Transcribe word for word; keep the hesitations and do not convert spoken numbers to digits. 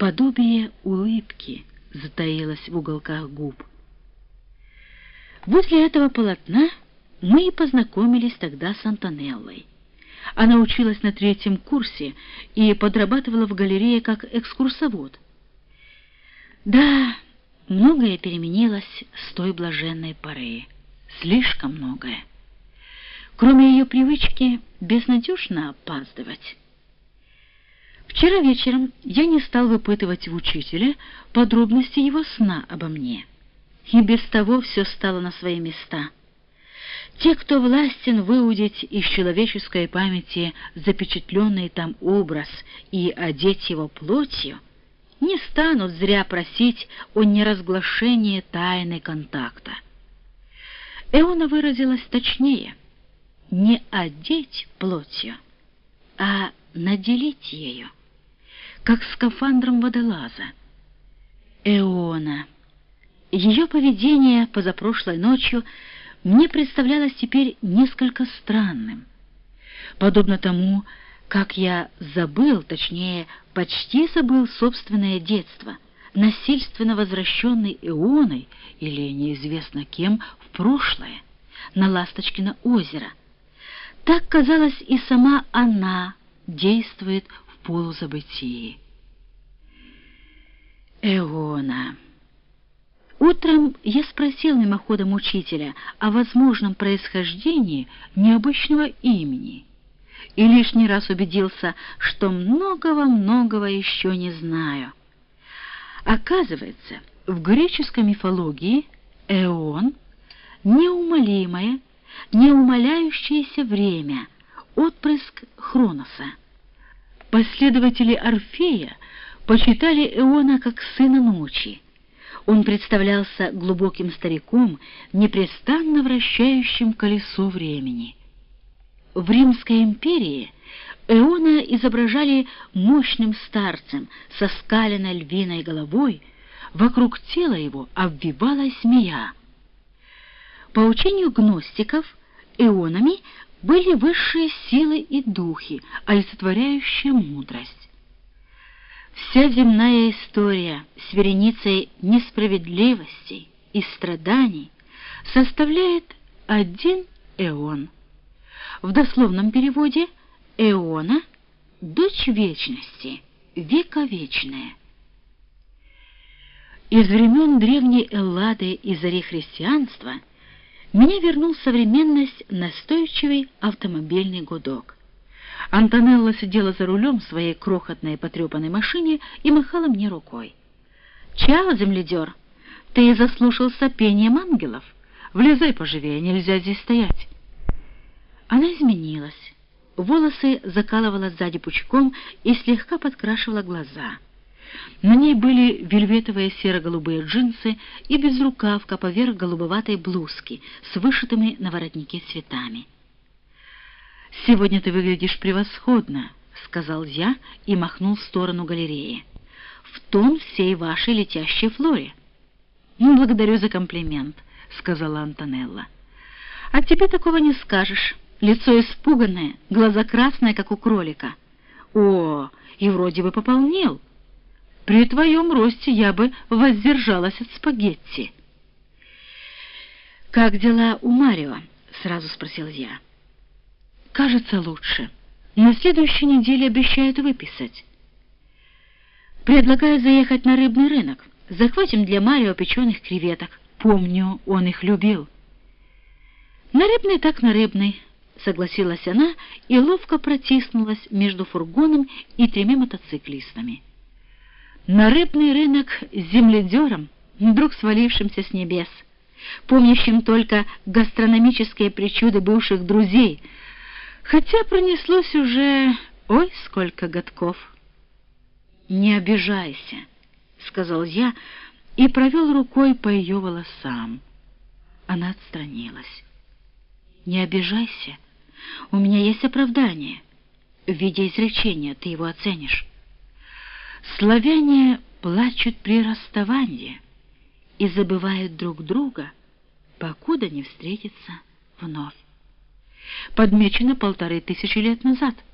Подобие улыбки затаилось в уголках губ. Возле этого полотна мы и познакомились тогда с Антонеллой. Она училась на третьем курсе и подрабатывала в галерее как экскурсовод. Да, многое переменилось с той блаженной поры. Слишком многое. Кроме ее привычки безнадежно опаздывать. Вчера вечером я не стал выпытывать у учителя подробности его сна обо мне. И без того все стало на свои места. Те, кто властен выудить из человеческой памяти запечатленный там образ и одеть его плотью, не станут зря просить о неразглашении тайны контакта. Эона выразилась точнее: не одеть плотью, а наделить ею, как скафандром водолаза. Эона. Ее поведение позапрошлой ночью мне представлялось теперь несколько странным. Подобно тому, как я забыл, точнее, почти забыл собственное детство, насильственно возвращенный Эоной, или неизвестно кем, в прошлое, на Ласточкино озеро. Так, казалось, и сама она действует в полузабытии. Эона. Утром я спросил мимоходом учителя о возможном происхождении необычного имени и лишний раз убедился, что многого-многого еще не знаю. Оказывается, в греческой мифологии Эон — неумолимое, неумоляющееся время, отпрыск Хроноса. Последователи Орфея почитали Эона как сына ночи. Он представлялся глубоким стариком, непрестанно вращающим колесо времени. В Римской империи Эона изображали мощным старцем со скаленной львиной головой, вокруг тела его обвивалась змея. По учению гностиков, эонами были высшие силы и духи, олицетворяющие мудрость. Вся земная история с вереницей несправедливостей и страданий составляет один эон. В дословном переводе Эона — дочь вечности, вековечная. Из времен древней Эллады и зари христианства меня вернул в современность настойчивый автомобильный гудок. Антонелла сидела за рулем своей крохотной потрепанной машине и махала мне рукой. «Чао, земледер! Ты заслушался пением ангелов? Влезай поживее, нельзя здесь стоять!» Она изменилась. Волосы закалывала сзади пучком и слегка подкрашивала глаза. На ней были вельветовые серо-голубые джинсы и безрукавка поверх голубоватой блузки с вышитыми на воротнике цветами. «Сегодня ты выглядишь превосходно», — сказал я и махнул в сторону галереи. «В тон всей вашей летящей флоре». «Ну, благодарю за комплимент», — сказала Антонелла. «А тебе такого не скажешь. Лицо испуганное, глаза красные, как у кролика. О, и вроде бы пополнел. При твоем росте я бы воздержалась от спагетти». «Как дела у Марио?» — сразу спросил я. «Кажется, лучше. На следующей неделе обещают выписать. Предлагаю заехать на рыбный рынок. Захватим для Марио печеных креветок. Помню, он их любил». «На рыбный так на рыбный», — согласилась она и ловко протиснулась между фургоном и тремя мотоциклистами. На рыбный рынок с земледером, вдруг свалившимся с небес, помнящим только гастрономические причуды бывших друзей, хотя пронеслось уже ой сколько годков. «Не обижайся», — сказал я и провел рукой по ее волосам. Она отстранилась. «Не обижайся. У меня есть оправдание. В виде изречения ты его оценишь. Славяне плачут при расставании и забывают друг друга, покуда не встретятся вновь. Подмечено полторы тысячи лет назад.